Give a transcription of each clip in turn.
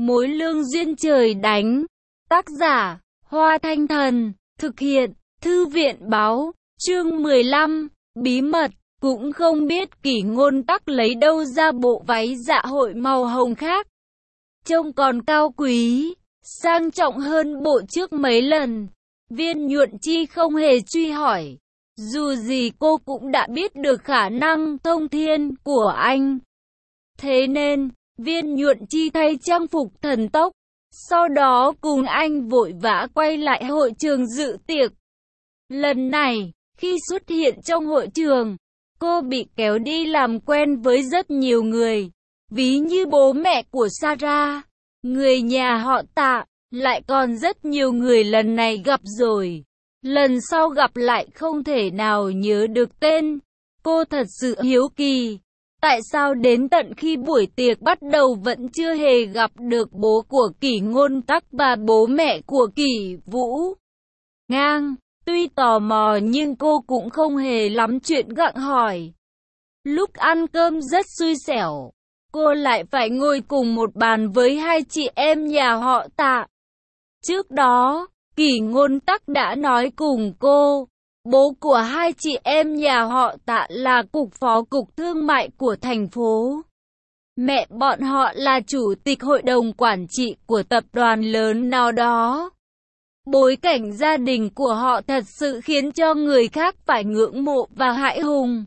Mối lương duyên trời đánh. Tác giả, Hoa Thanh Thần. Thực hiện, Thư viện báo. Chương 15. Bí mật. Cũng không biết Kỷ Ngôn Tắc lấy đâu ra bộ váy dạ hội màu hồng khác. Trông còn cao quý, sang trọng hơn bộ trước mấy lần. Viên Nhuận Chi không hề truy hỏi. Dù gì cô cũng đã biết được khả năng thông thiên của anh. Thế nên, Viên Nhuận Chi thay trang phục thần tốc. Sau đó cùng anh vội vã quay lại hội trường dự tiệc. Lần này, khi xuất hiện trong hội trường, cô bị kéo đi làm quen với rất nhiều người. Ví như bố mẹ của Sarah, người nhà họ Tạ, lại còn rất nhiều người lần này gặp rồi. Lần sau gặp lại không thể nào nhớ được tên. Cô thật sự hiếu kỳ. Tại sao đến tận khi buổi tiệc bắt đầu vẫn chưa hề gặp được bố của Kỷ Ngôn Tắc và bố mẹ của Kỷ Vũ Ngang? Tuy tò mò nhưng cô cũng không hề lắm chuyện gặng hỏi. Lúc ăn cơm rất xui xẻo, cô lại phải ngồi cùng một bàn với hai chị em nhà họ Tạ. Trước đó, Kỷ Ngôn Tắc đã nói cùng cô, bố của hai chị em nhà họ Tạ là cục phó cục thương mại của thành phố. Mẹ bọn họ là chủ tịch hội đồng quản trị của tập đoàn lớn nào đó. Bối cảnh gia đình của họ thật sự khiến cho người khác phải ngưỡng mộ và hãi hùng.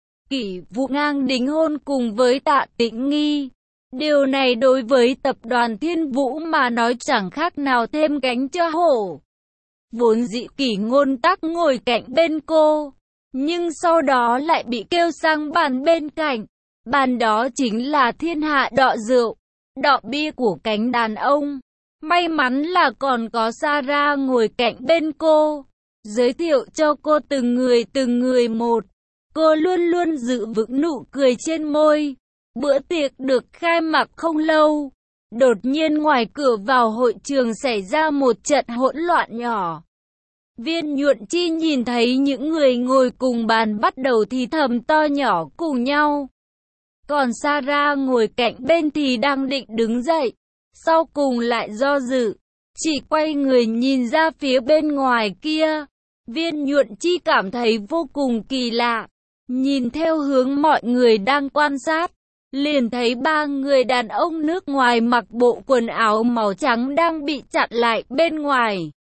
Kỷ Vũ Ngang đính hôn cùng với Tạ Tĩnh Nghi. Điều này đối với tập đoàn Thiên Vũ mà nói chẳng khác nào thêm gánh cho hổ. Vốn dĩ Kỷ Ngôn Tắc ngồi cạnh bên cô, nhưng sau đó lại bị kêu sang bàn bên cạnh. Bàn đó chính là thiên hạ đọ rượu, đọ bia của cánh đàn ông. May mắn là còn có Sarah ngồi cạnh bên cô, giới thiệu cho cô từng người một. Cô luôn luôn giữ vững nụ cười trên môi. Bữa tiệc được khai mạc không lâu, đột nhiên ngoài cửa vào hội trường xảy ra một trận hỗn loạn nhỏ. Viên Nhuận Chi nhìn thấy những người ngồi cùng bàn bắt đầu thì thầm to nhỏ cùng nhau. Còn Sarah ngồi cạnh bên thì đang định đứng dậy, sau cùng lại do dự, chỉ quay người nhìn ra phía bên ngoài kia. Viên Nhuận Chi cảm thấy vô cùng kỳ lạ, nhìn theo hướng mọi người đang quan sát, liền thấy ba người đàn ông nước ngoài mặc bộ quần áo màu trắng đang bị chặn lại bên ngoài.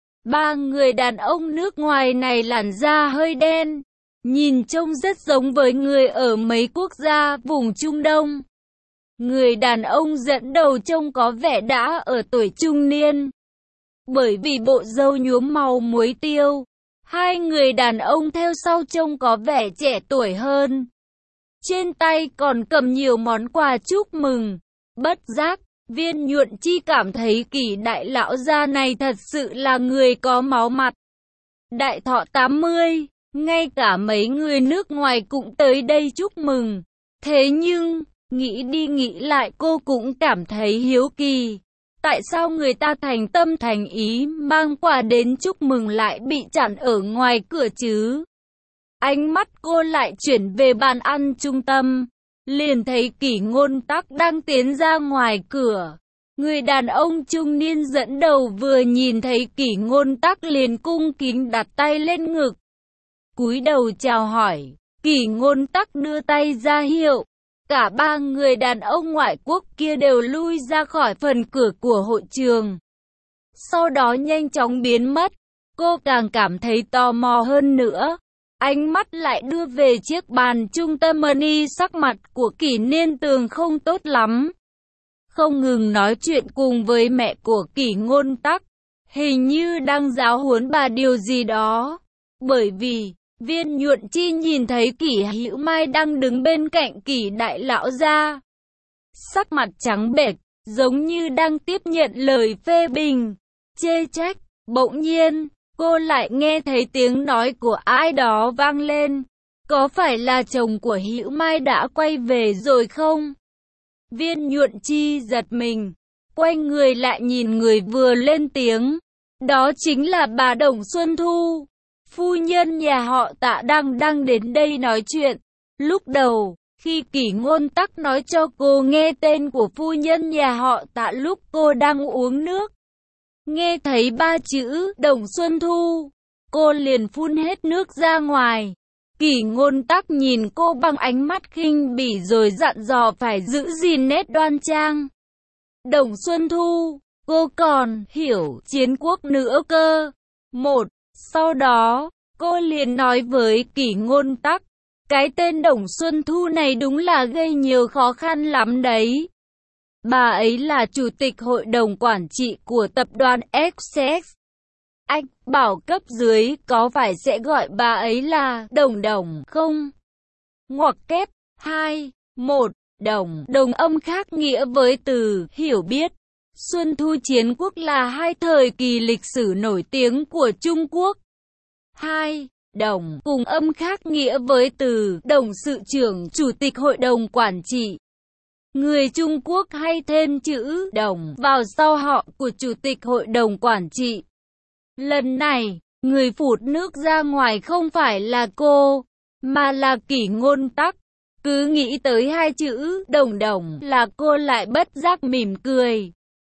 Ba người đàn ông nước ngoài này làn da hơi đen, nhìn trông rất giống với người ở mấy quốc gia vùng Trung Đông. Người đàn ông dẫn đầu trông có vẻ đã ở tuổi trung niên, bởi vì bộ râu nhuốm màu muối tiêu. Hai người đàn ông theo sau trông có vẻ trẻ tuổi hơn. Trên tay còn cầm nhiều món quà chúc mừng. Bất giác, Viên Nhuận Chi cảm thấy Kỷ đại lão gia này thật sự là người có máu mặt. Đại thọ 80, ngay cả mấy người nước ngoài cũng tới đây chúc mừng. Thế nhưng, nghĩ đi nghĩ lại cô cũng cảm thấy hiếu kỳ. Tại sao người ta thành tâm thành ý mang quà đến chúc mừng lại bị chặn ở ngoài cửa chứ? Ánh mắt cô lại chuyển về bàn ăn trung tâm, liền thấy Kỷ Ngôn Tắc đang tiến ra ngoài cửa. Người đàn ông trung niên dẫn đầu vừa nhìn thấy Kỷ Ngôn Tắc liền cung kính đặt tay lên ngực, cúi đầu chào hỏi. Kỷ Ngôn Tắc đưa tay ra hiệu. Cả ba người đàn ông ngoại quốc kia đều lui ra khỏi phần cửa của hội trường. Sau đó nhanh chóng biến mất. Cô càng cảm thấy tò mò hơn nữa. Ánh mắt lại đưa về chiếc bàn trung tâm money, sắc mặt của Kỷ Niên Tường không tốt lắm. Không ngừng nói chuyện cùng với mẹ của Kỷ Ngôn Tắc. Hình như đang giáo huấn bà điều gì đó. Bởi vì Viên Nhuận Chi nhìn thấy Kỷ Hữu Mai đang đứng bên cạnh Kỷ đại lão gia. Sắc mặt trắng bệch, giống như đang tiếp nhận lời phê bình, chê trách. Bỗng nhiên, cô lại nghe thấy tiếng nói của ai đó vang lên. Có phải là chồng của Hữu Mai đã quay về rồi không? Viên Nhuận Chi giật mình, quay người lại nhìn người vừa lên tiếng. Đó chính là bà Đồng Xuân Thu, phu nhân nhà họ Tạ đang đến đây nói chuyện. Lúc đầu, Khi Kỷ Ngôn Tắc nói cho cô nghe tên của phu nhân nhà họ Tạ lúc cô đang uống nước, nghe thấy ba chữ Đồng Xuân Thu, cô liền phun hết nước ra ngoài. Kỷ Ngôn Tắc nhìn cô bằng ánh mắt khinh bỉ rồi dặn dò phải giữ gìn nét đoan trang. Đồng Xuân Thu, cô còn hiểu chiến quốc nữa cơ. Sau đó, cô liền nói với Kỷ Ngôn Tắc, cái tên Đồng Xuân Thu này đúng là gây nhiều khó khăn lắm đấy. Bà ấy là chủ tịch hội đồng quản trị của tập đoàn Essex. Anh bảo cấp dưới có phải sẽ gọi bà ấy là Đồng Đồng không? Ngoặc kép 2, 1, Đồng. Đồng âm khác nghĩa với từ hiểu biết. Xuân Thu Chiến Quốc là hai thời kỳ lịch sử nổi tiếng của Trung Quốc. 2. Đồng cùng âm khác nghĩa với từ Đồng sự trưởng chủ tịch hội đồng quản trị. Người Trung Quốc hay thêm chữ Đồng vào sau họ của chủ tịch hội đồng quản trị. Lần này, người phụt nước ra ngoài không phải là cô, mà là Kỷ Ngôn Tắc. Cứ nghĩ tới hai chữ Đồng Đồng là cô lại bất giác mỉm cười.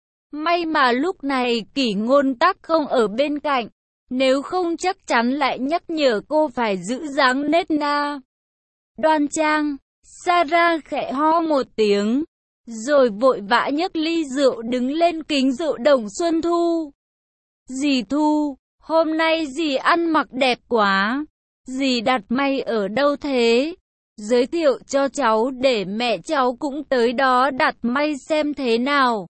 May mà lúc này Kỷ Ngôn Tắc không ở bên cạnh, nếu không chắc chắn lại nhắc nhở cô phải giữ dáng nết na đoan trang. Sarah khẽ ho một tiếng, rồi vội vã nhấc ly rượu đứng lên kính rượu Đồng Xuân Thu. Dì Thu, hôm nay dì ăn mặc đẹp quá, dì đặt may ở đâu thế? Giới thiệu cho cháu để mẹ cháu cũng tới đó đặt may xem thế nào.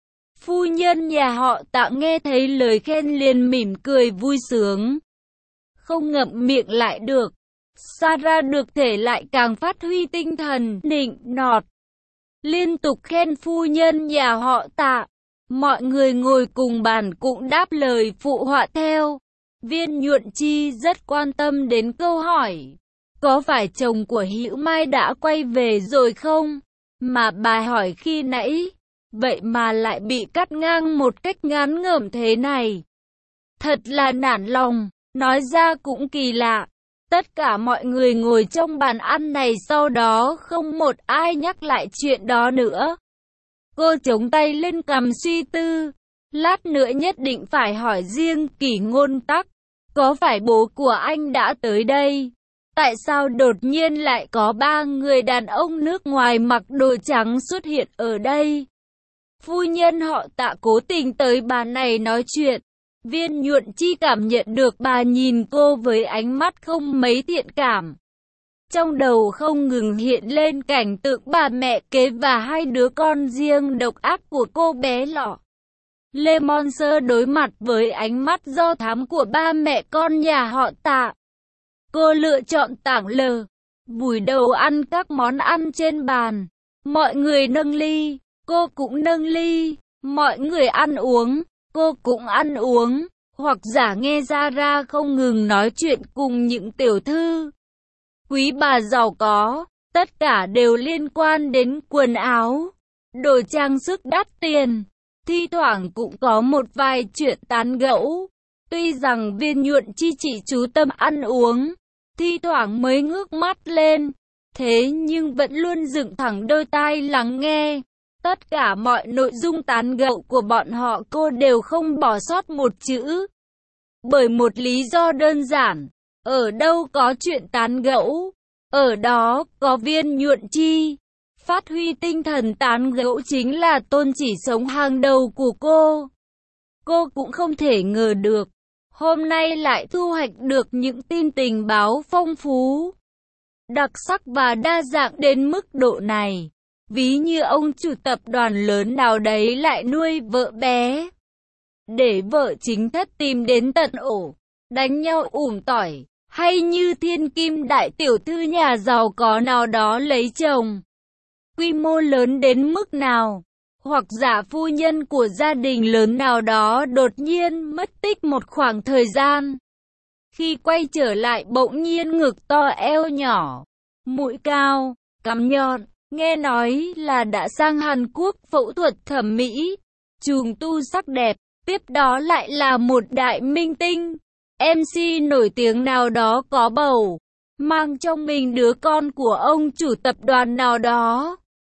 Phu nhân nhà họ Tạ nghe thấy lời khen liền mỉm cười vui sướng, không ngậm miệng lại được. Sarah được thể lại càng phát huy tinh thần nịnh nọt, liên tục khen phu nhân nhà họ Tạ. Mọi người ngồi cùng bàn cũng đáp lời phụ họa theo. Viên Nhuận Chi rất quan tâm đến câu hỏi, có phải chồng của Hữu Mai đã quay về rồi không? Mà bà hỏi khi nãy, vậy mà lại bị cắt ngang một cách ngán ngẩm thế này. Thật là nản lòng, nói ra cũng kỳ lạ. Tất cả mọi người ngồi trong bàn ăn này sau đó không một ai nhắc lại chuyện đó nữa. Cô chống tay lên cằm suy tư, lát nữa nhất định phải hỏi riêng Kỷ Ngôn Tắc, có phải bố của anh đã tới đây? Tại sao đột nhiên lại có ba người đàn ông nước ngoài mặc đồ trắng xuất hiện ở đây? Phu nhân họ Tạ cố tình tới bàn này nói chuyện. Viên Nhuận Chi cảm nhận được bà nhìn cô với ánh mắt không mấy thiện cảm. Trong đầu không ngừng hiện lên cảnh tượng bà mẹ kế và hai đứa con riêng độc ác của cô bé lọ. Lê Monster đối mặt với ánh mắt do thám của ba mẹ con nhà họ Tạ. Cô lựa chọn tảng lờ, vùi đầu ăn các món ăn trên bàn. Mọi người nâng ly, cô cũng nâng ly. Mọi người ăn uống, cô cũng ăn uống. Hoặc giả nghe ra không ngừng nói chuyện cùng những tiểu thư quý bà giàu có, tất cả đều liên quan đến quần áo, đồ trang sức đắt tiền. Thi thoảng cũng có một vài chuyện tán gẫu. Tuy rằng Viên Nhuận Chi chỉ chú tâm ăn uống, thi thoảng mới ngước mắt lên, thế nhưng vẫn luôn dựng thẳng đôi tai lắng nghe. Tất cả mọi nội dung tán gẫu của bọn họ cô đều không bỏ sót một chữ. Bởi một lý do đơn giản, ở đâu có chuyện tán gẫu, ở đó có Viên Nhuận Chi. Phát huy tinh thần tán gẫu chính là tôn chỉ sống hàng đầu của cô. Cô cũng không thể ngờ được, hôm nay lại thu hoạch được những tin tình báo phong phú, đặc sắc và đa dạng đến mức độ này. Ví như ông chủ tập đoàn lớn nào đấy lại nuôi vợ bé, để vợ chính thất tìm đến tận ổ, đánh nhau tỏi. Hay như thiên kim đại tiểu thư nhà giàu có nào đó lấy chồng quy mô lớn đến mức nào, hoặc giả phu nhân của gia đình lớn nào đó đột nhiên mất tích một khoảng thời gian. Khi quay trở lại bỗng nhiên ngực to eo nhỏ, mũi cao, cằm nhọn, nghe nói là đã sang Hàn Quốc phẫu thuật thẩm mỹ, trùng tu sắc đẹp, tiếp đó lại là một đại minh tinh, MC nổi tiếng nào đó có bầu. mang trong mình đứa con của ông chủ tập đoàn nào đó.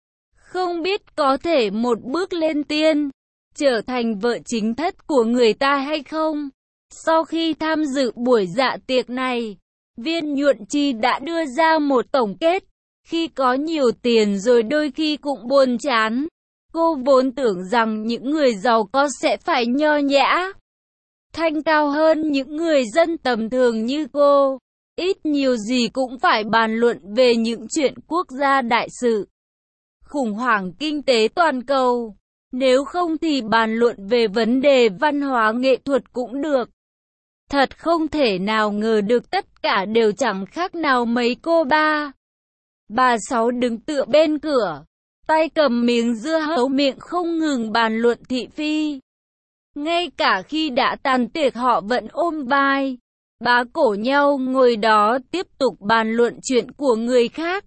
Không biết có thể một bước lên tiên, trở thành vợ chính thất của người ta hay không? Sau khi tham dự buổi dạ tiệc này, Viên Nhuận Chi đã đưa ra một tổng kết. Khi có nhiều tiền rồi đôi khi cũng buồn chán. Cô vốn tưởng rằng những người giàu có sẽ phải nho nhã, thanh cao hơn những người dân tầm thường như cô. Ít nhiều gì cũng phải bàn luận về những chuyện quốc gia đại sự, khủng hoảng kinh tế toàn cầu. Nếu không thì bàn luận về vấn đề văn hóa nghệ thuật cũng được. Thật không thể nào ngờ được tất cả đều chẳng khác nào mấy cô ba. Bà Sáu đứng tựa bên cửa, tay cầm miếng dưa hấu, miệng không ngừng bàn luận thị phi. Ngay cả khi đã tàn tiệc họ vẫn ôm vai, bá cổ nhau ngồi đó tiếp tục bàn luận chuyện của người khác.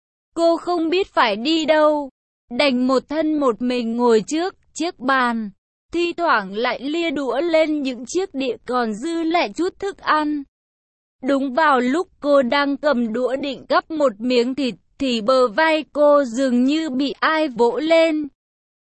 Cô không biết phải đi đâu, đành một thân một mình ngồi trước chiếc bàn, thi thoảng lại lia đũa lên những chiếc đĩa còn dư lại chút thức ăn. Đúng vào lúc cô đang cầm đũa định gắp một miếng thịt, thì bờ vai cô dường như bị ai vỗ lên.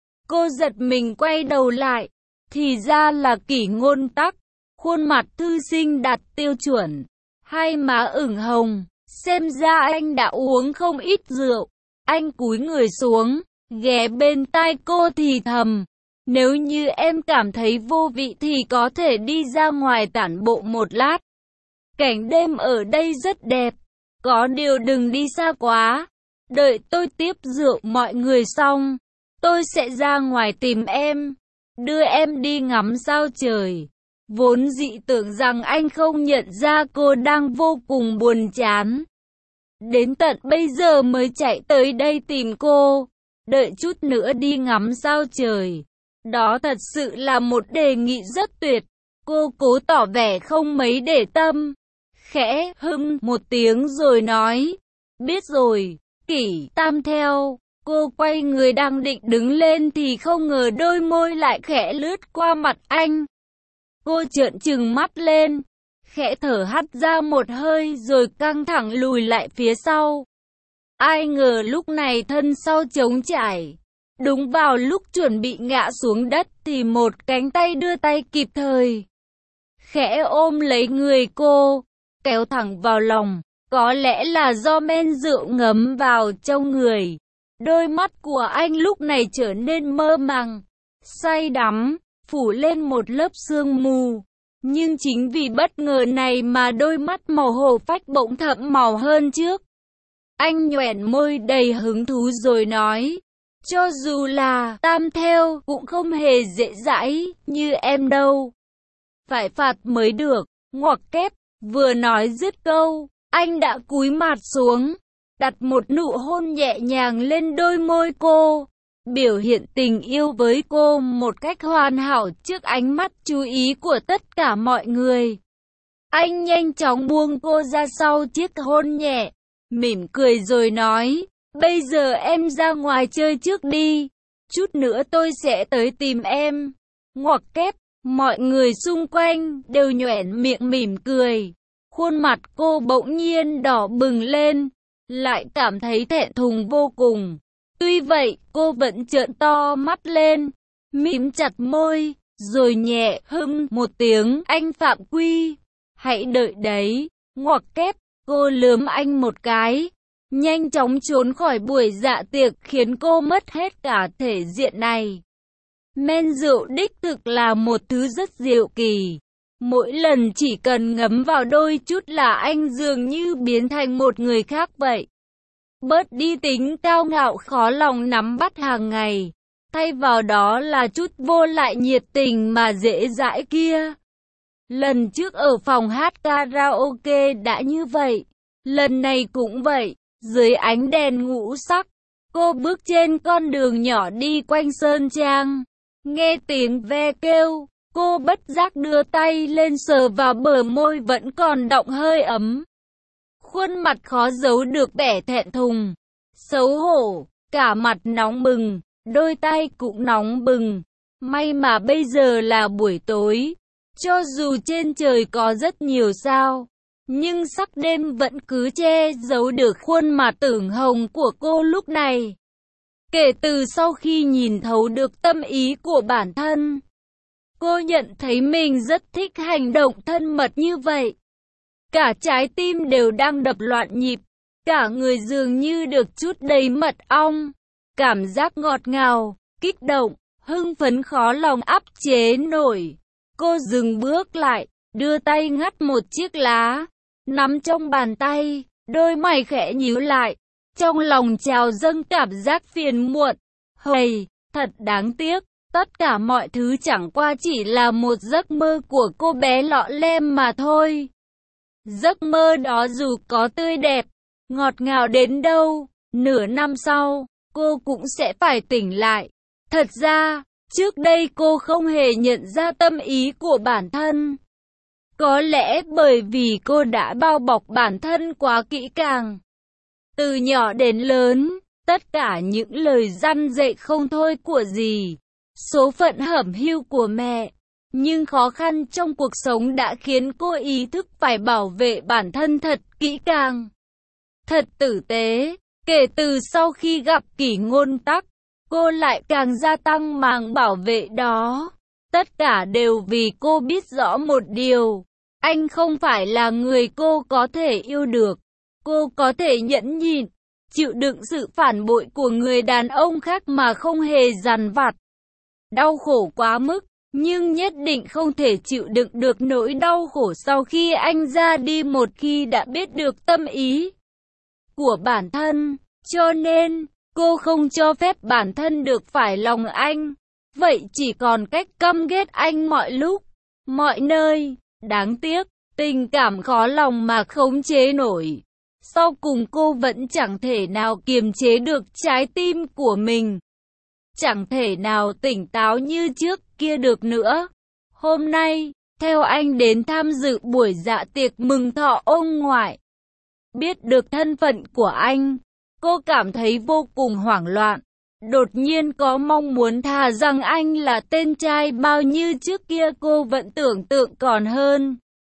Cô giật mình quay đầu lại, thì ra là Kỷ Ngôn Tắc, khuôn mặt thư sinh đạt tiêu chuẩn, hai má ửng hồng, xem ra anh đã uống không ít rượu. Anh cúi người xuống, ghé bên tai cô thì thầm, nếu như em cảm thấy vô vị thì có thể đi ra ngoài tản bộ một lát. Cảnh đêm ở đây rất đẹp, có điều đừng đi xa quá. Đợi tôi tiếp rượu mọi người xong, tôi sẽ ra ngoài tìm em, đưa em đi ngắm sao trời. Vốn dĩ tưởng rằng anh không nhận ra cô đang vô cùng buồn chán. Đến tận bây giờ mới chạy tới đây tìm cô, đợi chút nữa đi ngắm sao trời. Đó thật sự là một đề nghị rất tuyệt. Cô cố tỏ vẻ không mấy để tâm, khẽ một tiếng rồi nói, biết rồi, Kỷ Tam theo. Cô quay người đang định đứng lên thì không ngờ đôi môi lại khẽ lướt qua mặt anh. Cô trợn trừng mắt lên, khẽ thở hắt ra một hơi rồi căng thẳng lùi lại phía sau. Ai ngờ lúc này thân sau trống trải. Đúng vào lúc chuẩn bị ngã xuống đất thì một cánh tay đưa tay kịp thời, khẽ ôm lấy người cô, kéo thẳng vào lòng. Có lẽ là do men rượu ngấm vào trong người, đôi mắt của anh lúc này trở nên mơ màng, say đắm, phủ lên một lớp sương mù. Nhưng chính vì bất ngờ này mà đôi mắt màu hổ phách bỗng thẫm màu hơn trước. Anh nhoẻn môi đầy hứng thú rồi nói, cho dù là Tam theo cũng không hề dễ dãi như em đâu. Phải phạt mới được, ngoặc kép. Vừa nói dứt câu, anh đã cúi mặt xuống, đặt một nụ hôn nhẹ nhàng lên đôi môi cô, biểu hiện tình yêu với cô một cách hoàn hảo trước ánh mắt chú ý của tất cả mọi người. Anh nhanh chóng buông cô ra sau chiếc hôn nhẹ, mỉm cười rồi nói, bây giờ em ra ngoài chơi trước đi, chút nữa tôi sẽ tới tìm em. Ngoặc kép, mọi người xung quanh đều nhoẻn miệng mỉm cười. Khuôn mặt cô bỗng nhiên đỏ bừng lên, lại cảm thấy thẹn thùng vô cùng. Tuy vậy, cô vẫn trợn to mắt lên, mím chặt môi, rồi nhẹ một tiếng, anh Phạm Quy, hãy đợi đấy. Ngoặc kép, cô lườm anh một cái, nhanh chóng trốn khỏi buổi dạ tiệc khiến cô mất hết cả thể diện này. Men rượu đích thực là một thứ rất diệu kỳ. Mỗi lần chỉ cần ngấm vào đôi chút là anh dường như biến thành một người khác vậy. Bớt đi tính cao ngạo khó lòng nắm bắt hàng ngày, thay vào đó là chút vô lại nhiệt tình mà dễ dãi kia. Lần trước ở phòng hát karaoke đã như vậy, lần này cũng vậy. Dưới ánh đèn ngũ sắc, cô bước trên con đường nhỏ đi quanh Sơn Trang. Nghe tiếng ve kêu, cô bất giác đưa tay lên sờ vào bờ môi vẫn còn đọng hơi ấm. Khuôn mặt khó giấu được vẻ thẹn thùng, xấu hổ, cả mặt nóng bừng, đôi tay cũng nóng bừng. May mà bây giờ là buổi tối, cho dù trên trời có rất nhiều sao, nhưng sắc đêm vẫn cứ che giấu được khuôn mặt ửng hồng của cô lúc này. Kể từ sau khi nhìn thấu được tâm ý của bản thân, cô nhận thấy mình rất thích hành động thân mật như vậy. Cả trái tim đều đang đập loạn nhịp, cả người dường như được trút đầy mật ong. Cảm giác ngọt ngào, kích động, hưng phấn khó lòng áp chế nổi. Cô dừng bước lại, đưa tay ngắt một chiếc lá, nắm trong bàn tay, đôi mày khẽ nhíu lại. Trong lòng trào dâng cảm giác phiền muộn. Hây, thật đáng tiếc, tất cả mọi thứ chẳng qua chỉ là một giấc mơ của cô bé lọ lem mà thôi. Giấc mơ đó dù có tươi đẹp, ngọt ngào đến đâu, nửa năm sau, cô cũng sẽ phải tỉnh lại. Thật ra, trước đây cô không hề nhận ra tâm ý của bản thân. Có lẽ bởi vì cô đã bao bọc bản thân quá kỹ càng. Từ nhỏ đến lớn, tất cả những lời răn dạy không thôi của dì, số phận hẩm hiu của mẹ, nhưng khó khăn trong cuộc sống đã khiến cô ý thức phải bảo vệ bản thân thật kỹ càng, thật tử tế. Kể từ sau khi gặp Kỷ Ngôn Tắc, cô lại càng gia tăng màng bảo vệ đó. Tất cả đều vì cô biết rõ một điều, anh không phải là người cô có thể yêu được. Cô có thể nhẫn nhịn, chịu đựng sự phản bội của người đàn ông khác mà không hề dằn vặt, đau khổ quá mức, nhưng nhất định không thể chịu đựng được nỗi đau khổ sau khi anh ra đi một khi đã biết được tâm ý của bản thân. Cho nên, cô không cho phép bản thân được phải lòng anh. Vậy chỉ còn cách căm ghét anh mọi lúc, mọi nơi. Đáng tiếc, tình cảm khó lòng mà khống chế nổi. Sau cùng cô vẫn chẳng thể nào kiềm chế được trái tim của mình. Chẳng thể nào tỉnh táo như trước kia được nữa. Hôm nay, theo anh đến tham dự buổi dạ tiệc mừng thọ ông ngoại. Biết được thân phận của anh, cô cảm thấy vô cùng hoảng loạn. Đột nhiên có mong muốn thà rằng anh là tên trai bao như trước kia cô vẫn tưởng tượng còn hơn.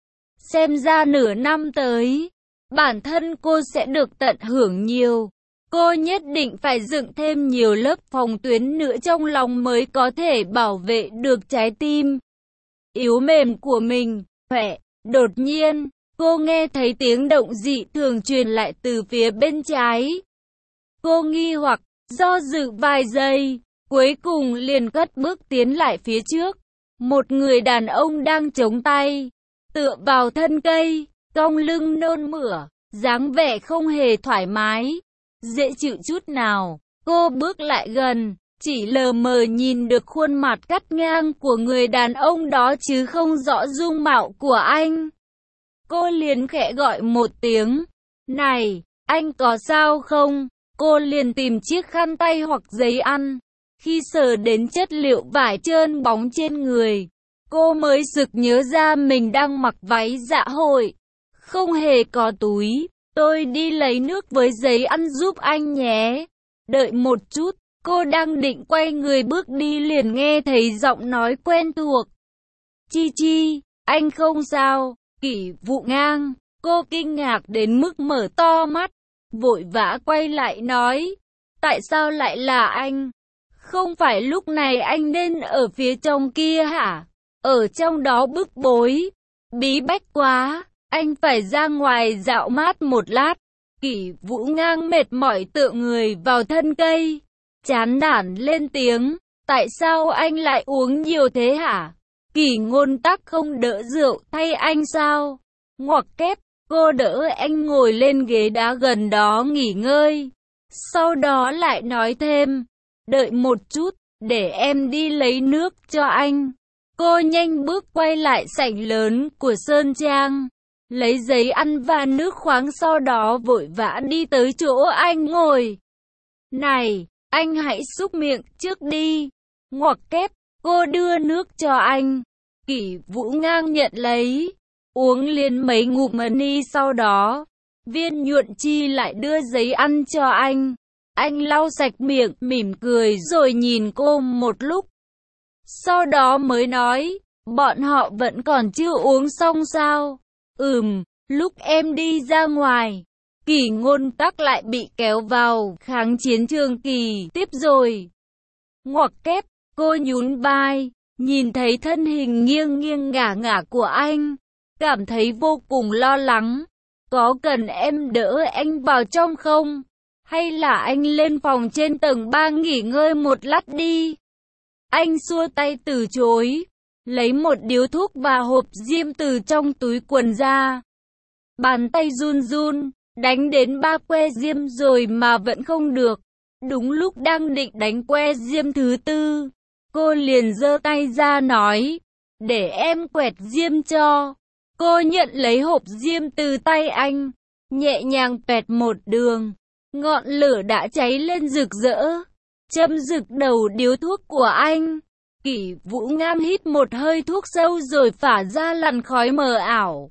Xem ra nửa năm tới, bản thân cô sẽ được tận hưởng nhiều. Cô nhất định phải dựng thêm nhiều lớp phòng tuyến nữa trong lòng mới có thể bảo vệ được trái tim yếu mềm của mình. Huệ, đột nhiên, cô nghe thấy tiếng động dị thường truyền lại từ phía bên trái. Cô nghi hoặc, do dự vài giây, cuối cùng liền cất bước tiến lại phía trước. Một người đàn ông đang chống tay, tựa vào thân cây, cong lưng nôn mửa, dáng vẻ không hề thoải mái, dễ chịu chút nào. Cô bước lại gần, chỉ lờ mờ nhìn được khuôn mặt cắt ngang của người đàn ông đó chứ không rõ dung mạo của anh. Cô liền khẽ gọi một tiếng, "Này, anh có sao không?" Cô liền tìm chiếc khăn tay hoặc giấy ăn. Khi sờ đến chất liệu vải trơn bóng trên người, cô mới sực nhớ ra mình đang mặc váy dạ hội, không hề có túi. "Tôi đi lấy nước với giấy ăn giúp anh nhé." "Đợi một chút." Cô đang định quay người bước đi liền nghe thấy giọng nói quen thuộc. "Chi Chi, anh không sao?" Kỷ Vụ Ngang. Cô kinh ngạc đến mức mở to mắt, vội vã quay lại nói, "Tại sao lại là anh? Không phải lúc này anh nên ở phía trong kia hả? Ở trong đó bức bối, bí bách quá, anh phải ra ngoài dạo mát một lát." Kỷ Vũ Ngang mệt mỏi tựa người vào thân cây, chán nản lên tiếng, "Tại sao anh lại uống nhiều thế hả? Kỷ Ngôn Tắc không đỡ rượu thay anh sao?" Ngoặc kép, cô đỡ anh ngồi lên ghế đá gần đó nghỉ ngơi. Sau đó lại nói thêm, "Đợi một chút, để em đi lấy nước cho anh." Cô nhanh bước quay lại sảnh lớn của Sơn Trang, lấy giấy ăn và nước khoáng, sau đó vội vã đi tới chỗ anh ngồi. "Này, anh hãy súc miệng trước đi." Ngoặc kép, cô đưa nước cho anh. Kỷ Vũ Ngang nhận lấy, uống liền mấy ngụm ni, sau đó Viên Nhuận Chi lại đưa giấy ăn cho anh. Anh lau sạch miệng, mỉm cười rồi nhìn cô một lúc. Sau đó mới nói, "Bọn họ vẫn còn chưa uống xong sao?" Lúc em đi ra ngoài, Kỷ Ngôn Tắc lại bị kéo vào kháng chiến trường kỳ tiếp rồi. Ngoặc kép, cô nhún vai, nhìn thấy thân hình nghiêng nghiêng ngả ngả của anh, cảm thấy vô cùng lo lắng. Có cần em đỡ anh vào trong không? Hay là anh lên phòng trên tầng 3 nghỉ ngơi một lát đi? Anh xua tay từ chối, lấy một điếu thuốc và hộp diêm từ trong túi quần ra. Bàn tay run run, đánh đến 3 que diêm rồi mà vẫn không được. Đúng lúc đang định đánh que diêm thứ 4, cô liền giơ tay ra nói, để em quẹt diêm cho. Cô nhận lấy hộp diêm từ tay anh, nhẹ nhàng quẹt một đường. Ngọn lửa đã cháy lên rực rỡ, châm rực đầu điếu thuốc của anh. Kỷ Vũ Ngang hít một hơi thuốc sâu rồi phả ra làn khói mờ ảo.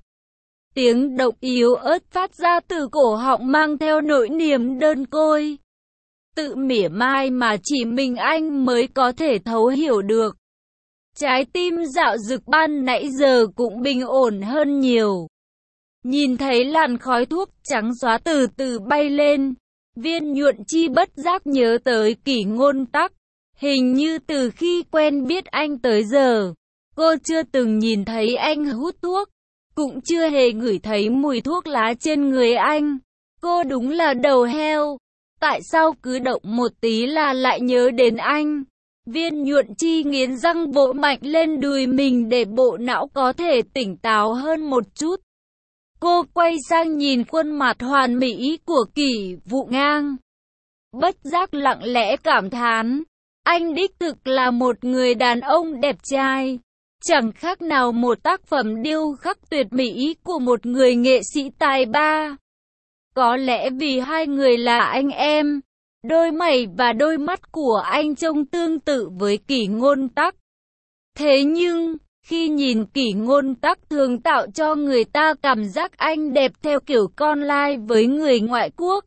Tiếng động yếu ớt phát ra từ cổ họng mang theo nỗi niềm đơn côi. Tự mỉa mai mà chỉ mình anh mới có thể thấu hiểu được. Trái tim dạo dực ban nãy giờ cũng bình ổn hơn nhiều. Nhìn thấy làn khói thuốc trắng xóa từ từ bay lên, Viên Nhuận Chi bất giác nhớ tới Kỷ Ngôn Tắc. Hình như từ khi quen biết anh tới giờ, cô chưa từng nhìn thấy anh hút thuốc, cũng chưa hề ngửi thấy mùi thuốc lá trên người anh. Cô đúng là đầu heo, tại sao cứ động một tí là lại nhớ đến anh? Viên Nhuận Chi nghiến răng vỗ mạnh lên đùi mình để bộ não có thể tỉnh táo hơn một chút. Cô quay sang nhìn khuôn mặt hoàn mỹ của Kỷ Vũ Ngang, bất giác lặng lẽ cảm thán, anh đích thực là một người đàn ông đẹp trai, chẳng khác nào một tác phẩm điêu khắc tuyệt mỹ của một người nghệ sĩ tài ba. Có lẽ vì hai người là anh em, đôi mày và đôi mắt của anh trông tương tự với Kỷ Ngôn Tắc. Thế nhưng, khi nhìn Kỷ Ngôn Tắc thường tạo cho người ta cảm giác anh đẹp theo kiểu con lai với người ngoại quốc.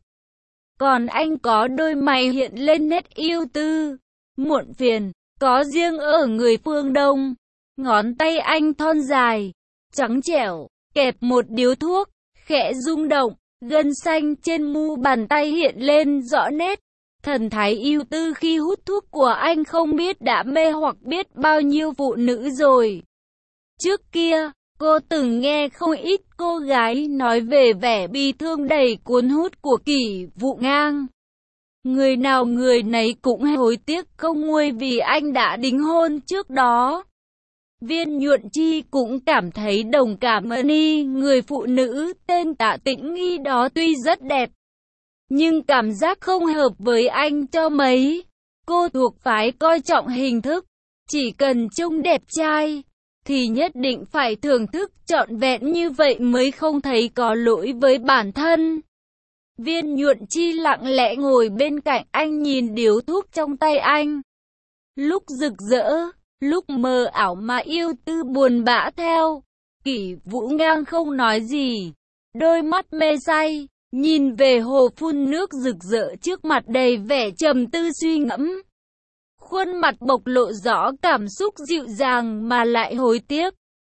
Còn anh có đôi mày hiện lên nét ưu tư, muộn phiền, có riêng ở người phương Đông. Ngón tay anh thon dài, trắng trẻo, kẹp một điếu thuốc, khẽ rung động, gân xanh trên mu bàn tay hiện lên rõ nét. Thần thái ưu tư khi hút thuốc của anh không biết đã mê hoặc biết bao nhiêu phụ nữ rồi. Trước kia, cô từng nghe không ít cô gái nói về vẻ bi thương đầy cuốn hút của Kỷ Vũ Ngang. Người nào người nấy cũng hối tiếc không nguôi vì anh đã đính hôn trước đó. Viên Nhuận Chi cũng cảm thấy đồng cảm y, người phụ nữ tên Tạ Tĩnh Nghi đó tuy rất đẹp, nhưng cảm giác không hợp với anh cho mấy. Cô thuộc phái coi trọng hình thức, chỉ cần trông đẹp trai, thì nhất định phải thưởng thức trọn vẹn như vậy mới không thấy có lỗi với bản thân. Viên Nhuận Chi lặng lẽ ngồi bên cạnh anh nhìn điếu thuốc trong tay anh. Lúc rực rỡ, lúc mờ ảo mà yêu tư buồn bã theo. Kỷ Vũ Ngang không nói gì, đôi mắt mê say, nhìn về hồ phun nước rực rỡ trước mặt đầy vẻ trầm tư suy ngẫm. Khuôn mặt bộc lộ rõ cảm xúc dịu dàng mà lại hối tiếc.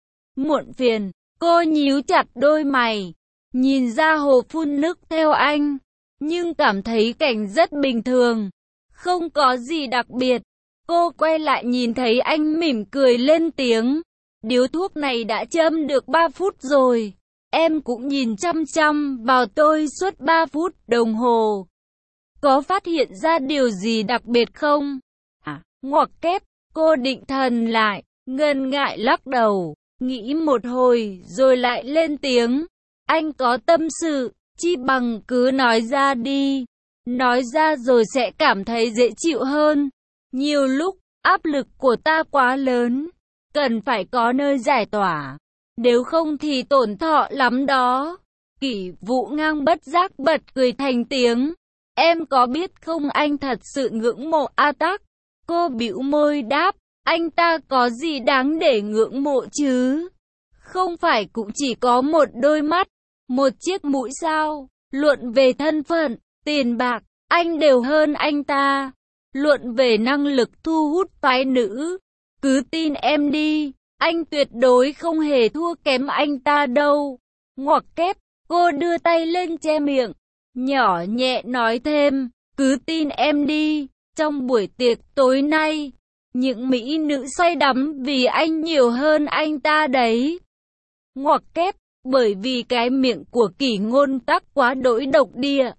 Muộn phiền, cô nhíu chặt đôi mày, nhìn ra hồ phun nước theo anh, nhưng cảm thấy cảnh rất bình thường, không có gì đặc biệt. Cô quay lại nhìn thấy anh mỉm cười lên tiếng, điếu thuốc này đã châm được 3 phút rồi, em cũng nhìn chăm chăm vào tôi suốt 3 phút đồng hồ. Có phát hiện ra điều gì đặc biệt không? Ngoặc kép, cô định thần lại, ngần ngại lắc đầu, nghĩ một hồi rồi lại lên tiếng. Anh có tâm sự, chi bằng cứ nói ra đi. Nói ra rồi sẽ cảm thấy dễ chịu hơn. Nhiều lúc, áp lực của ta quá lớn, cần phải có nơi giải tỏa. Nếu không thì tổn thọ lắm đó. Kỷ Vũ Ngang bất giác bật cười thành tiếng. Em có biết không, anh thật sự ngưỡng mộ A Tắc. Cô bĩu môi đáp, anh ta có gì đáng để ngưỡng mộ chứ? Không phải cũng chỉ có một đôi mắt, một chiếc mũi sao? Luận về thân phận, tiền bạc, anh đều hơn anh ta. Luận về năng lực thu hút phái nữ, cứ tin em đi, anh tuyệt đối không hề thua kém anh ta đâu. Ngoặc kép, cô đưa tay lên che miệng, nhỏ nhẹ nói thêm, cứ tin em đi, trong buổi tiệc tối nay, những mỹ nữ say đắm vì anh nhiều hơn anh ta đấy. Ngoặc kép, bởi vì cái miệng của Kỷ Ngôn Tắc quá đỗi độc địa.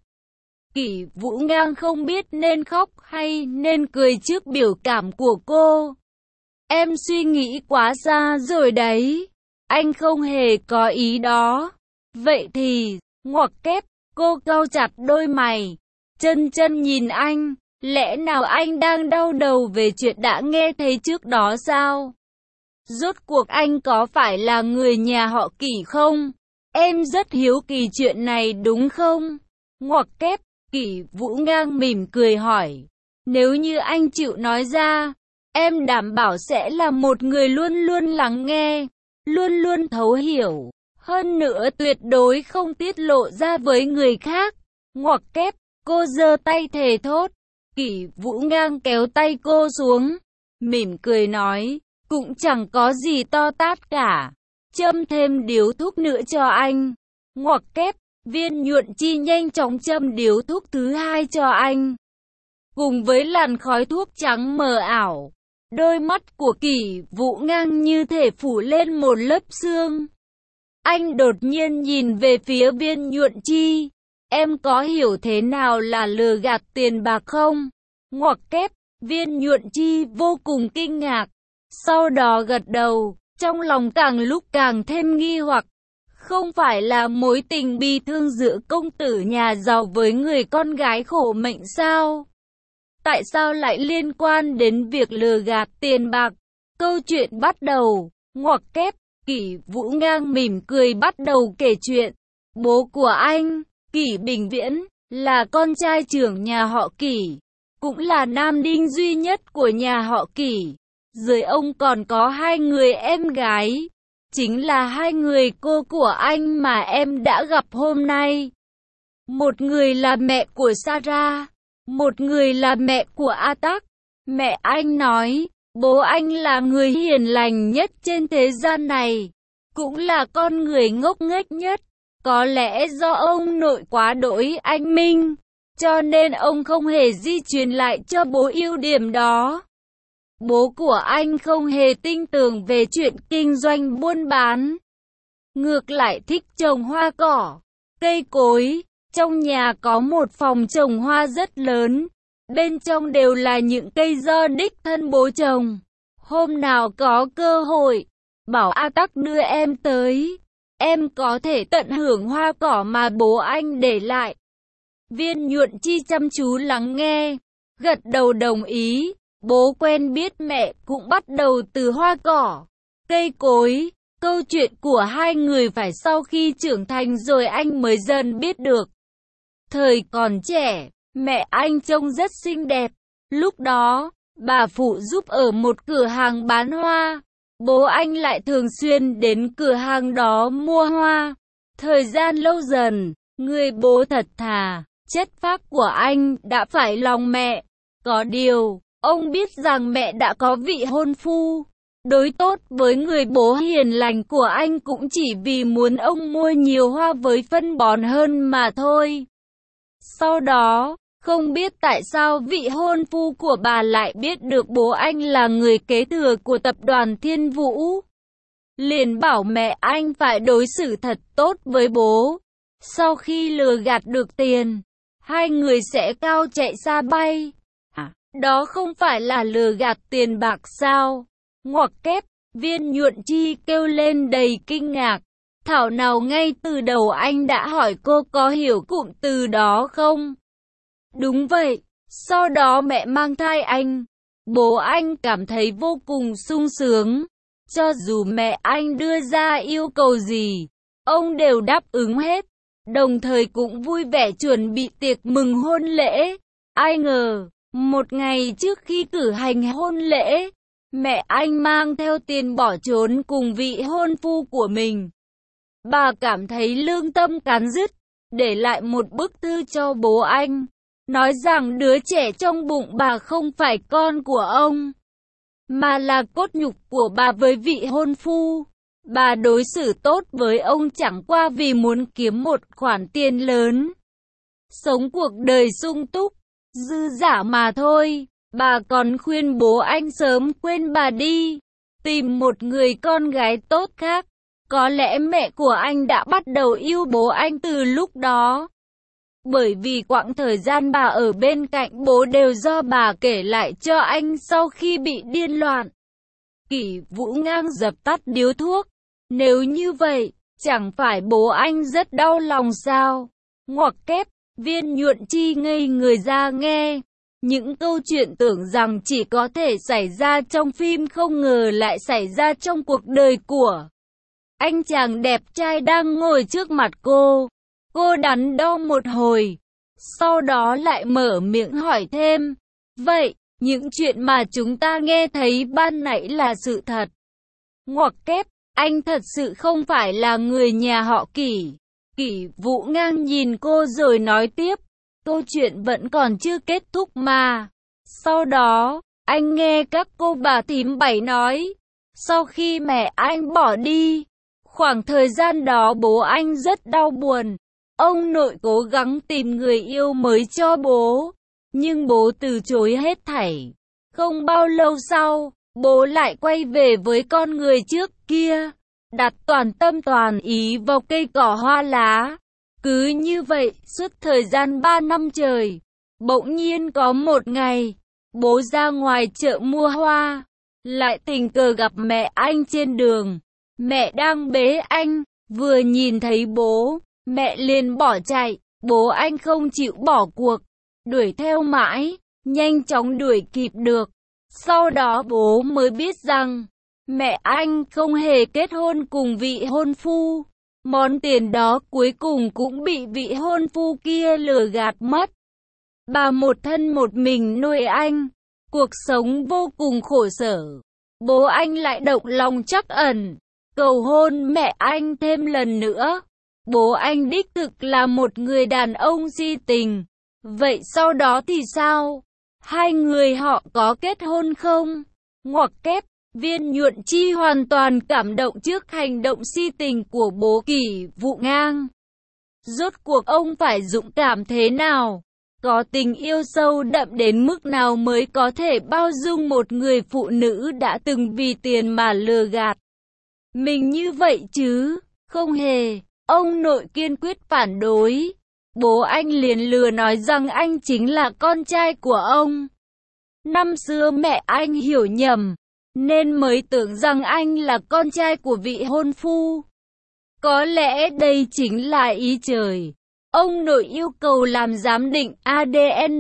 Kỷ Vũ Ngang không biết nên khóc hay nên cười trước biểu cảm của cô. Em suy nghĩ quá xa rồi đấy. Anh không hề có ý đó. Vậy thì, ngoặc kép, cô cau chặt đôi mày. Chân chân nhìn anh. Lẽ nào anh đang đau đầu về chuyện đã nghe thấy trước đó sao? Rốt cuộc anh có phải là người nhà họ Kỷ không? Em rất hiếu kỳ chuyện này đúng không? Ngoặc kép, Kỷ Vũ Ngang mỉm cười hỏi. Nếu như anh chịu nói ra, em đảm bảo sẽ là một người luôn luôn lắng nghe, luôn luôn thấu hiểu. Hơn nữa tuyệt đối không tiết lộ ra với người khác. Ngoặc kép, cô giơ tay thề thốt. Kỷ Vũ Ngang kéo tay cô xuống, mỉm cười nói, cũng chẳng có gì to tát cả. Châm thêm điếu thuốc nữa cho anh. Ngoặc kép, Viên Nhuận Chi nhanh chóng châm điếu thuốc thứ hai cho anh. Cùng với làn khói thuốc trắng mờ ảo, đôi mắt của Kỷ Vũ Ngang như thể phủ lên một lớp sương. Anh đột nhiên nhìn về phía Viên Nhuận Chi. Em có hiểu thế nào là lừa gạt tiền bạc không? Ngoặc kép, Viên Nhuận Chi vô cùng kinh ngạc. Sau đó gật đầu, trong lòng càng lúc càng thêm nghi hoặc. Không phải là mối tình bi thương giữa công tử nhà giàu với người con gái khổ mệnh sao? Tại sao lại liên quan đến việc lừa gạt tiền bạc? Câu chuyện bắt đầu. Ngoặc kép, Kỷ Vũ Ngang mỉm cười bắt đầu kể chuyện. Bố của anh, Kỷ Bình Viễn, là con trai trưởng nhà họ Kỷ, cũng là nam đinh duy nhất của nhà họ Kỷ. Dưới ông còn có hai người em gái, chính là hai người cô của anh mà em đã gặp hôm nay. Một người là mẹ của Sarah, một người là mẹ của A Tắc. Mẹ anh nói, bố anh là người hiền lành nhất trên thế gian này, cũng là con người ngốc nghếch nhất. Có lẽ do ông nội quá đỗi anh minh, cho nên ông không hề di truyền lại cho bố ưu điểm đó. Bố của anh không hề tin tưởng về chuyện kinh doanh buôn bán. Ngược lại thích trồng hoa cỏ, cây cối. Trong nhà có một phòng trồng hoa rất lớn. Bên trong đều là những cây do đích thân bố trồng. Hôm nào có cơ hội, bảo A Tắc đưa em tới. Em có thể tận hưởng hoa cỏ mà bố anh để lại. Viên Nhuận Chi chăm chú lắng nghe, gật đầu đồng ý. Bố quen biết mẹ cũng bắt đầu từ hoa cỏ, cây cối. Câu chuyện của hai người phải sau khi trưởng thành rồi anh mới dần biết được. Thời còn trẻ, mẹ anh trông rất xinh đẹp. Lúc đó, bà phụ giúp ở một cửa hàng bán hoa. Bố anh lại thường xuyên đến cửa hàng đó mua hoa. Thời gian lâu dần, người bố thật thà, chất phác của anh đã phải lòng mẹ. Có điều, ông biết rằng mẹ đã có vị hôn phu. Đối tốt với người bố hiền lành của anh cũng chỉ vì muốn ông mua nhiều hoa với phân bón hơn mà thôi. Sau đó, không biết tại sao vị hôn phu của bà lại biết được bố anh là người kế thừa của tập đoàn Thiên Vũ. Liền bảo mẹ anh phải đối xử thật tốt với bố. Sau khi lừa gạt được tiền, hai người sẽ cao chạy xa bay. Đó không phải là lừa gạt tiền bạc sao? Ngoặc kép, Viên Nhuận Chi kêu lên đầy kinh ngạc. Thảo nào ngay từ đầu anh đã hỏi cô có hiểu cụm từ đó không? Đúng vậy, sau đó mẹ mang thai anh. Bố anh cảm thấy vô cùng sung sướng. Cho dù mẹ anh đưa ra yêu cầu gì, ông đều đáp ứng hết. Đồng thời cũng vui vẻ chuẩn bị tiệc mừng hôn lễ. Ai ngờ, một ngày trước khi cử hành hôn lễ, mẹ anh mang theo tiền bỏ trốn cùng vị hôn phu của mình. Bà cảm thấy lương tâm cắn rứt, để lại một bức thư cho bố anh, nói rằng đứa trẻ trong bụng bà không phải con của ông, mà là cốt nhục của bà với vị hôn phu. Bà đối xử tốt với ông chẳng qua vì muốn kiếm một khoản tiền lớn, sống cuộc đời sung túc, dư dả mà thôi. Bà còn khuyên bố anh sớm quên bà đi, tìm một người con gái tốt khác. Có lẽ mẹ của anh đã bắt đầu yêu bố anh từ lúc đó. Bởi vì quãng thời gian bà ở bên cạnh bố đều do bà kể lại cho anh sau khi bị điên loạn. Kỷ Vũ Ngang dập tắt điếu thuốc. Nếu như vậy, chẳng phải bố anh rất đau lòng sao? Ngoặc kép, Viên Nhuận Chi ngây người ra nghe. Những câu chuyện tưởng rằng chỉ có thể xảy ra trong phim không ngờ lại xảy ra trong cuộc đời của anh chàng đẹp trai đang ngồi trước mặt cô. Cô đắn đo một hồi, sau đó lại mở miệng hỏi thêm. Vậy, những chuyện mà chúng ta nghe thấy ban nãy là sự thật? Ngoặc kép, anh thật sự không phải là người nhà họ Kỷ. Kỷ Vũ Ngang nhìn cô rồi nói tiếp. Câu chuyện vẫn còn chưa kết thúc mà. Sau đó, anh nghe các cô bà thím Bảy nói, sau khi mẹ anh bỏ đi, khoảng thời gian đó bố anh rất đau buồn. Ông nội cố gắng tìm người yêu mới cho bố, nhưng bố từ chối hết thảy. Không bao lâu sau, bố lại quay về với con người trước kia, đặt toàn tâm toàn ý vào cây cỏ hoa lá. Cứ như vậy, suốt thời gian 3 năm trời. Bỗng nhiên có một ngày, bố ra ngoài chợ mua hoa, lại tình cờ gặp mẹ anh trên đường. Mẹ đang bế anh, vừa nhìn thấy bố, mẹ liền bỏ chạy. Bố anh không chịu bỏ cuộc, đuổi theo mãi, nhanh chóng đuổi kịp được. Sau đó bố mới biết rằng, mẹ anh không hề kết hôn cùng vị hôn phu. Món tiền đó cuối cùng cũng bị vị hôn phu kia lừa gạt mất. Bà một thân một mình nuôi anh, cuộc sống vô cùng khổ sở. Bố anh lại động lòng trắc ẩn, cầu hôn mẹ anh thêm lần nữa. Bố anh đích thực là một người đàn ông si tình. Vậy sau đó thì sao? Hai người họ có kết hôn không? Ngoặc kép, Viên Nhuận Chi hoàn toàn cảm động trước hành động si tình của bố Kỷ Vũ Ngang. Rốt cuộc ông phải dũng cảm thế nào? Có tình yêu sâu đậm đến mức nào mới có thể bao dung một người phụ nữ đã từng vì tiền mà lừa gạt mình như vậy chứ? Không hề. Ông nội kiên quyết phản đối. Bố anh liền lừa nói rằng anh chính là con trai của ông. Năm xưa mẹ anh hiểu nhầm, nên mới tưởng rằng anh là con trai của vị hôn phu. Có lẽ đây chính là ý trời. Ông nội yêu cầu làm giám định ADN.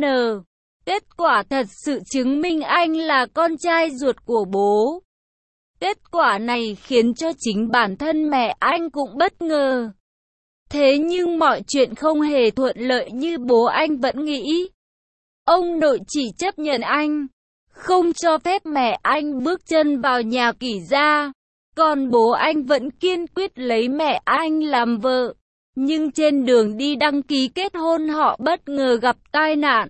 Kết quả thật sự chứng minh anh là con trai ruột của bố. Kết quả này khiến cho chính bản thân mẹ anh cũng bất ngờ. Thế nhưng mọi chuyện không hề thuận lợi như bố anh vẫn nghĩ. Ông nội chỉ chấp nhận anh, không cho phép mẹ anh bước chân vào nhà Kỷ gia. Còn bố anh vẫn kiên quyết lấy mẹ anh làm vợ. Nhưng trên đường đi đăng ký kết hôn họ bất ngờ gặp tai nạn.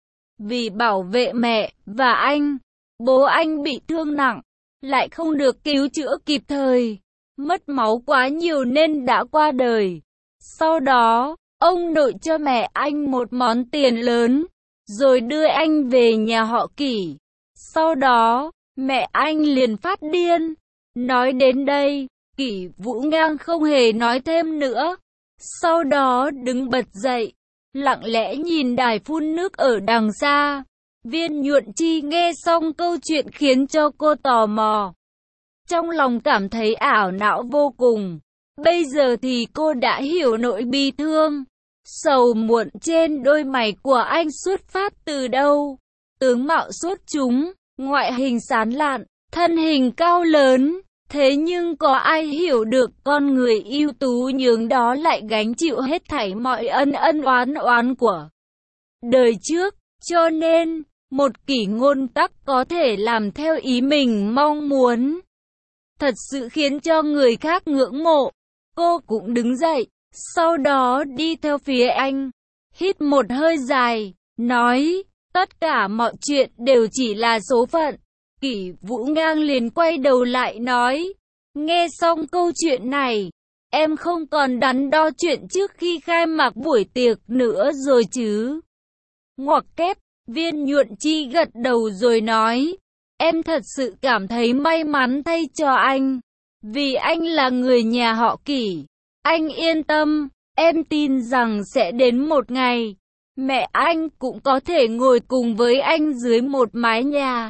Vì bảo vệ mẹ và anh, bố anh bị thương nặng, lại không được cứu chữa kịp thời. Mất máu quá nhiều nên đã qua đời. Sau đó, ông nội cho mẹ anh một món tiền lớn, rồi đưa anh về nhà họ Kỷ. Sau đó, mẹ anh liền phát điên. Nói đến đây, Kỷ Vũ Ngang không hề nói thêm nữa. Sau đó đứng bật dậy, lặng lẽ nhìn đài phun nước ở đằng xa. Viên Nhuận Chi nghe xong câu chuyện khiến cho cô tò mò. Trong lòng cảm thấy ảo não vô cùng. Bây giờ thì cô đã hiểu nỗi bi thương, sầu muộn trên đôi mày của anh xuất phát từ đâu. Tướng mạo xuất chúng, ngoại hình sáng lạn, thân hình cao lớn. Thế nhưng có ai hiểu được con người ưu tú nhường đó lại gánh chịu hết thảy mọi ân ân oán oán của đời trước. Cho nên, một Kỷ Ngôn Tắc có thể làm theo ý mình mong muốn. Thật sự khiến cho người khác ngưỡng mộ. Cô cũng đứng dậy, sau đó đi theo phía anh. Hít một hơi dài, nói, tất cả mọi chuyện đều chỉ là số phận. Kỷ Vũ Ngang liền quay đầu lại nói, Nghe xong câu chuyện này, em không còn đắn đo chuyện trước khi khai mạc buổi tiệc nữa rồi chứ? Ngoặc kép, Viên Nhuận Chi gật đầu rồi nói, em thật sự cảm thấy may mắn thay cho anh, vì anh là người nhà họ Kỷ. Anh yên tâm, em tin rằng sẽ đến một ngày, mẹ anh cũng có thể ngồi cùng với anh dưới một mái nhà.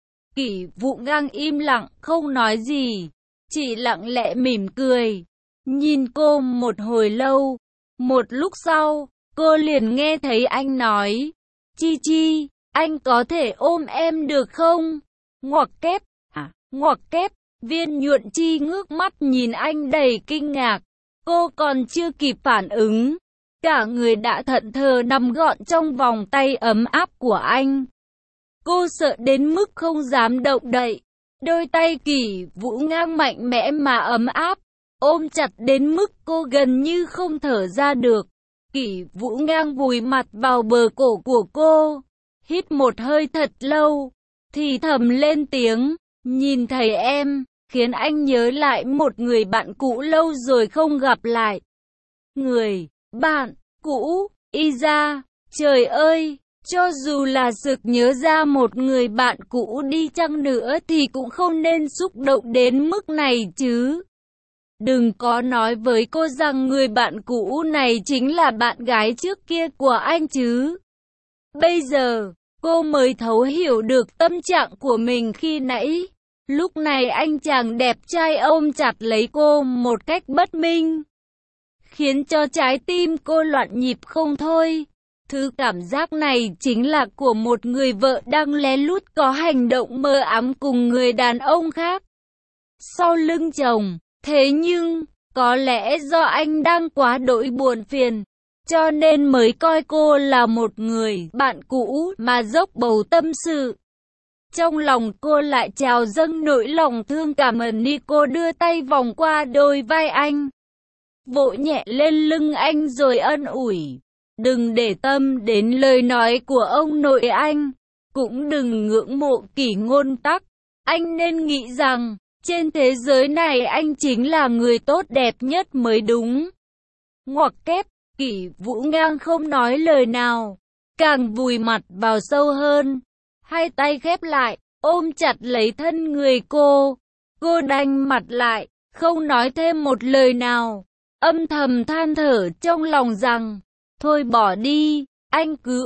Kỷ Vũ Ngang im lặng không nói gì, chỉ lặng lẽ mỉm cười, nhìn cô một hồi lâu. Một lúc sau, cô liền nghe thấy anh nói, Chi Chi, anh có thể ôm em được không? Ngoặc kép, ngoặc kép, Viên Nhuận Chi ngước mắt nhìn anh đầy kinh ngạc. Cô còn chưa kịp phản ứng, cả người đã thẫn thờ nằm gọn trong vòng tay ấm áp của anh. Cô sợ đến mức không dám động đậy. Đôi tay Kỷ Vũ Ngang mạnh mẽ mà ấm áp, ôm chặt đến mức cô gần như không thở ra được. Kỷ Vũ Ngang vùi mặt vào bờ cổ của cô, hít một hơi thật lâu, thì thầm lên tiếng, nhìn thấy em, khiến anh nhớ lại một người bạn cũ lâu rồi không gặp lại. Người bạn cũ, y ra, trời ơi, cho dù là sực nhớ ra một người bạn cũ đi chăng nữa thì cũng không nên xúc động đến mức này chứ. Đừng có nói với cô rằng người bạn cũ này chính là bạn gái trước kia của anh chứ. Bây giờ, cô mới thấu hiểu được tâm trạng của mình khi nãy. Lúc này anh chàng đẹp trai ôm chặt lấy cô một cách bất minh, khiến cho trái tim cô loạn nhịp không thôi. Thứ cảm giác này chính là của một người vợ đang lén lút có hành động mơ ám cùng người đàn ông khác sau lưng chồng. Thế nhưng, có lẽ do anh đang quá đỗi buồn phiền, cho nên mới coi cô là một người bạn cũ mà dốc bầu tâm sự. Trong lòng cô lại trào dâng nỗi lòng thương cảm ơn. Cô đưa tay vòng qua đôi vai anh, vỗ nhẹ lên lưng anh rồi ân ủi. Đừng để tâm đến lời nói của ông nội anh, cũng đừng ngưỡng mộ Kỷ Ngôn Tắc. Anh nên nghĩ rằng, trên thế giới này anh chính là người tốt đẹp nhất mới đúng. Ngoặc kép, Kỷ Vũ Ngang không nói lời nào, càng vùi mặt vào sâu hơn. Hai tay khép lại, ôm chặt lấy thân người cô. Cô đanh mặt lại, không nói thêm một lời nào, âm thầm than thở trong lòng rằng, thôi bỏ đi, anh cứ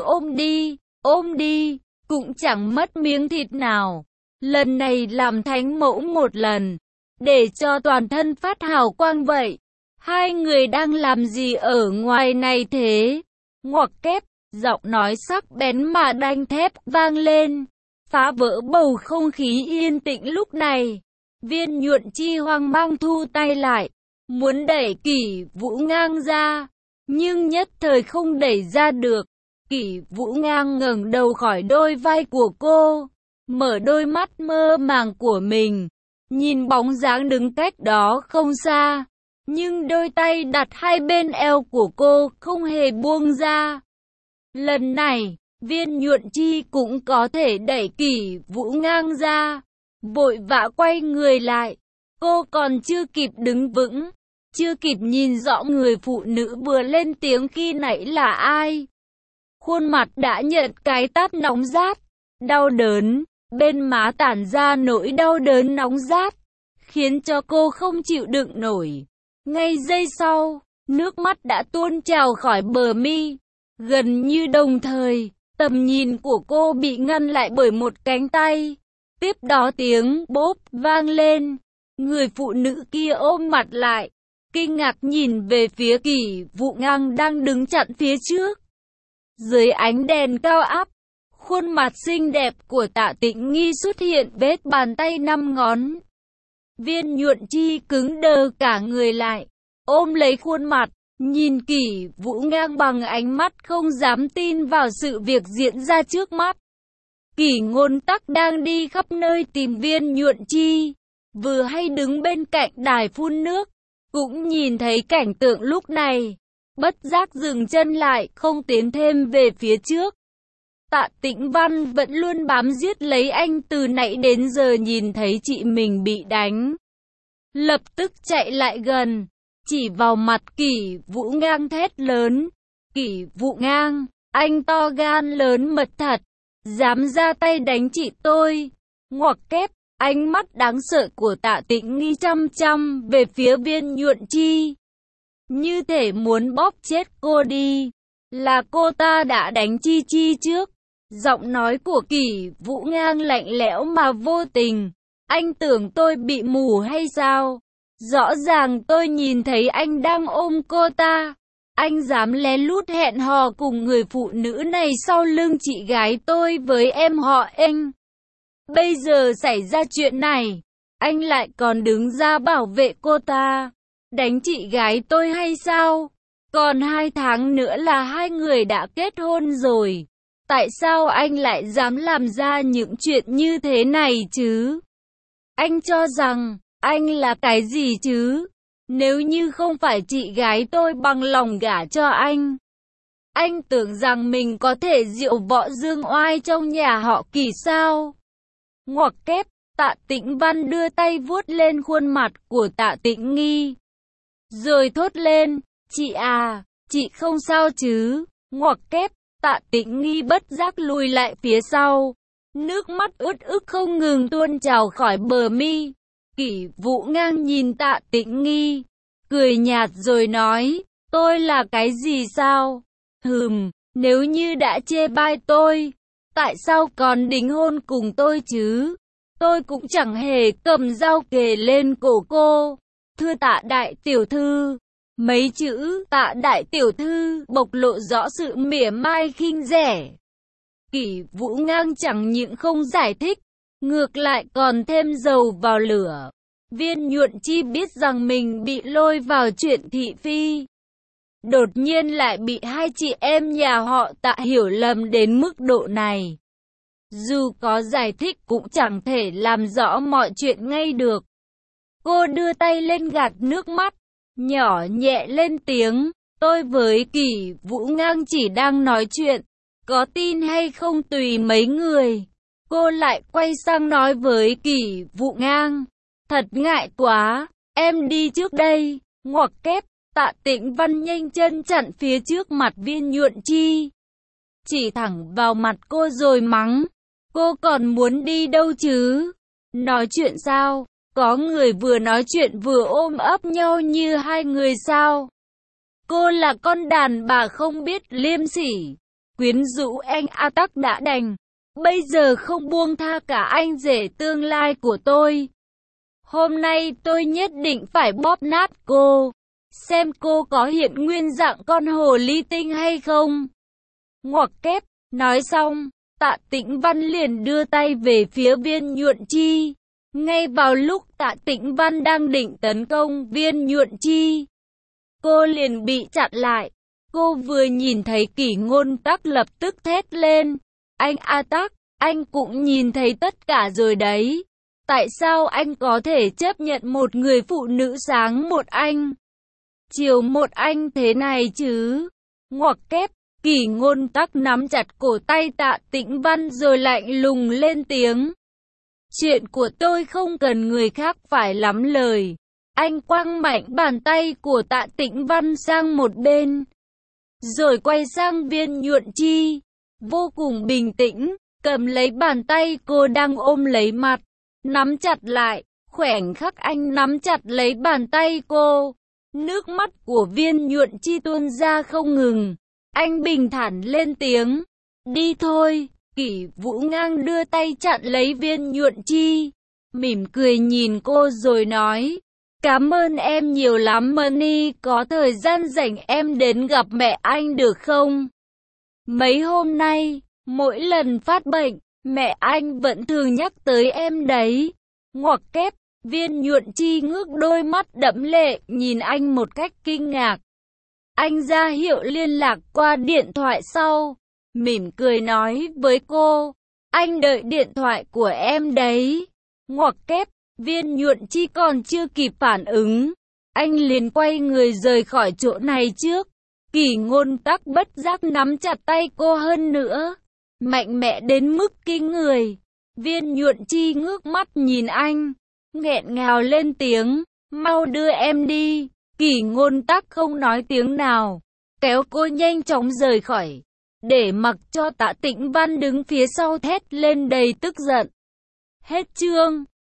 ôm đi, cũng chẳng mất miếng thịt nào. Lần này làm thánh mẫu một lần, để cho toàn thân phát hào quang vậy. Hai người đang làm gì ở ngoài này thế? Ngoặc kép, giọng nói sắc bén mà đanh thép vang lên, phá vỡ bầu không khí yên tĩnh lúc này. Viên Nhuận Chi hoang mang thu tay lại, muốn đẩy Kỷ Vũ Ngang ra, nhưng nhất thời không đẩy ra được. Kỷ Vũ Ngang ngẩng đầu khỏi đôi vai của cô, mở đôi mắt mơ màng của mình, nhìn bóng dáng đứng cách đó không xa, nhưng đôi tay đặt hai bên eo của cô không hề buông ra. Lần này, Viên Nhuận Chi cũng có thể đẩy Kỷ Vũ Ngang ra, vội vã quay người lại. Cô còn chưa kịp đứng vững, chưa kịp nhìn rõ người phụ nữ vừa lên tiếng khi nãy là ai, khuôn mặt đã nhận cái tát nóng rát, đau đớn, bên má tản ra nỗi đau đớn nóng rát, khiến cho cô không chịu đựng nổi. Ngay giây sau, nước mắt đã tuôn trào khỏi bờ mi. Gần như đồng thời, tầm nhìn của cô bị ngăn lại bởi một cánh tay. Tiếp đó tiếng bốp vang lên. Người phụ nữ kia ôm mặt lại, kinh ngạc nhìn về phía Kỷ Vũ Ngang đang đứng chặn phía trước. Dưới ánh đèn cao áp, khuôn mặt xinh đẹp của Tạ Tĩnh Nghi xuất hiện vết bàn tay 5 ngón. Viên Nhuận Chi cứng đờ cả người lại, ôm lấy khuôn mặt, nhìn Kỷ Vũ Ngang bằng ánh mắt không dám tin vào sự việc diễn ra trước mắt. Kỷ Ngôn Tắc đang đi khắp nơi tìm Viên Nhuận Chi, vừa hay đứng bên cạnh đài phun nước, cũng nhìn thấy cảnh tượng lúc này, bất giác dừng chân lại, không tiến thêm về phía trước. Tạ Tĩnh Văn vẫn luôn bám giết lấy anh từ nãy đến giờ, nhìn thấy chị mình bị đánh, lập tức chạy lại gần, chỉ vào mặt Kỷ Vũ Ngang thét lớn. Kỷ Vũ Ngang, anh to gan lớn mật thật, dám ra tay đánh chị tôi. Ngoặc kép, ánh mắt đáng sợ của Tạ Tĩnh Nghi chăm chăm về phía Viên Nhuận Chi, như thể muốn bóp chết cô đi. Là cô ta đã đánh Chi Chi trước. Giọng nói của Kỷ Vũ Ngang lạnh lẽo mà vô tình. Anh tưởng tôi bị mù hay sao? Rõ ràng tôi nhìn thấy anh đang ôm cô ta. Anh dám lén lút hẹn hò cùng người phụ nữ này sau lưng chị gái tôi với em họ anh. Bây giờ xảy ra chuyện này, anh lại còn đứng ra bảo vệ cô ta. Đánh chị gái tôi hay sao? Còn 2 tháng nữa là hai người đã kết hôn rồi. Tại sao anh lại dám làm ra những chuyện như thế này chứ? Anh cho rằng anh là cái gì chứ? Nếu như không phải chị gái tôi bằng lòng gả cho anh tưởng rằng mình có thể diệu võ dương oai trong nhà họ Kỷ sao? Ngoặc kép, Tạ Tĩnh Văn đưa tay vuốt lên khuôn mặt của Tạ Tĩnh Nghi, rồi thốt lên, chị à, chị không sao chứ? Ngoặc kép, Tạ Tĩnh Nghi bất giác lùi lại phía sau, nước mắt ướt ức không ngừng tuôn trào khỏi bờ mi. Kỷ Vũ Ngang nhìn Tạ Tĩnh Nghi, cười nhạt rồi nói, tôi là cái gì sao? Nếu như đã chê bai tôi, tại sao còn đính hôn cùng tôi chứ? Tôi cũng chẳng hề cầm dao kề lên cổ cô. Thưa Tạ đại tiểu thư, mấy chữ Tạ đại tiểu thư bộc lộ rõ sự mỉa mai khinh rẻ. Kỷ Vũ Ngang chẳng những không giải thích, ngược lại còn thêm dầu vào lửa. Viên Nhuận Chi biết rằng mình bị lôi vào chuyện thị phi, đột nhiên lại bị hai chị em nhà họ Tạ hiểu lầm đến mức độ này. Dù có giải thích cũng chẳng thể làm rõ mọi chuyện ngay được. Cô đưa tay lên gạt nước mắt, nhỏ nhẹ lên tiếng, tôi với Kỷ Vũ Ngang chỉ đang nói chuyện, có tin hay không tùy mấy người. Cô lại quay sang nói với Kỷ Vũ Ngang, thật ngại quá, em đi trước đây. Ngoặc kép, Tạ Tĩnh Văn nhanh chân chặn phía trước mặt Viên Nhuận Chi, chỉ thẳng vào mặt cô rồi mắng, cô còn muốn đi đâu chứ? Nói chuyện sao? Có người vừa nói chuyện vừa ôm ấp nhau như hai người sao? Cô là con đàn bà không biết liêm sỉ, quyến rũ anh A Tắc đã đành, bây giờ không buông tha cả anh rể tương lai của tôi. Hôm nay tôi nhất định phải bóp nát cô, xem cô có hiện nguyên dạng con hồ ly tinh hay không. Ngoặc kép, nói xong, Tạ Tĩnh Văn liền đưa tay về phía Viên Nhuận Chi. Ngay vào lúc Tạ Tĩnh Văn đang định tấn công Viên Nhuận Chi, cô liền bị chặn lại. Cô vừa nhìn thấy Kỷ Ngôn Tắc lập tức thét lên, anh A Tắc, anh cũng nhìn thấy tất cả rồi đấy. Tại sao anh có thể chấp nhận một người phụ nữ sáng một anh, chiều một anh thế này chứ? Ngoặc kép, Kỷ Ngôn Tắc nắm chặt cổ tay Tạ Tĩnh Văn rồi lạnh lùng lên tiếng. Chuyện của tôi không cần người khác phải lắm lời. Anh quăng mạnh bàn tay của Tạ Tĩnh Văn sang một bên, rồi quay sang Viên Nhuận Chi, vô cùng bình tĩnh, cầm lấy bàn tay cô đang ôm lấy mặt, nắm chặt lại. Khoảnh khắc anh nắm chặt lấy bàn tay cô, nước mắt của Viên Nhuận Chi tuôn ra không ngừng. Anh bình thản lên tiếng, đi thôi. Kỷ Vũ Ngang đưa tay chặn lấy Viên Nhuận Chi, mỉm cười nhìn cô rồi nói, cảm ơn em nhiều lắm Money, có thời gian rảnh em đến gặp mẹ anh được không? Mấy hôm nay, mỗi lần phát bệnh, mẹ anh vẫn thường nhắc tới em đấy. Ngoặc kép, Viên Nhuận Chi ngước đôi mắt đẫm lệ nhìn anh một cách kinh ngạc. Anh ra hiệu liên lạc qua điện thoại sau, mỉm cười nói với cô, anh đợi điện thoại của em đấy. Ngoặc kép, Viên Nhuận Chi còn chưa kịp phản ứng, anh liền quay người rời khỏi chỗ này trước. Kỷ Ngôn Tắc bất giác nắm chặt tay cô hơn nữa, mạnh mẽ đến mức kinh người. Viên Nhuận Chi ngước mắt nhìn anh, nghẹn ngào lên tiếng, mau đưa em đi. Kỷ Ngôn Tắc không nói tiếng nào, kéo cô nhanh chóng rời khỏi, để mặc cho Tạ Tĩnh Văn đứng phía sau thét lên đầy tức giận. Hết chương.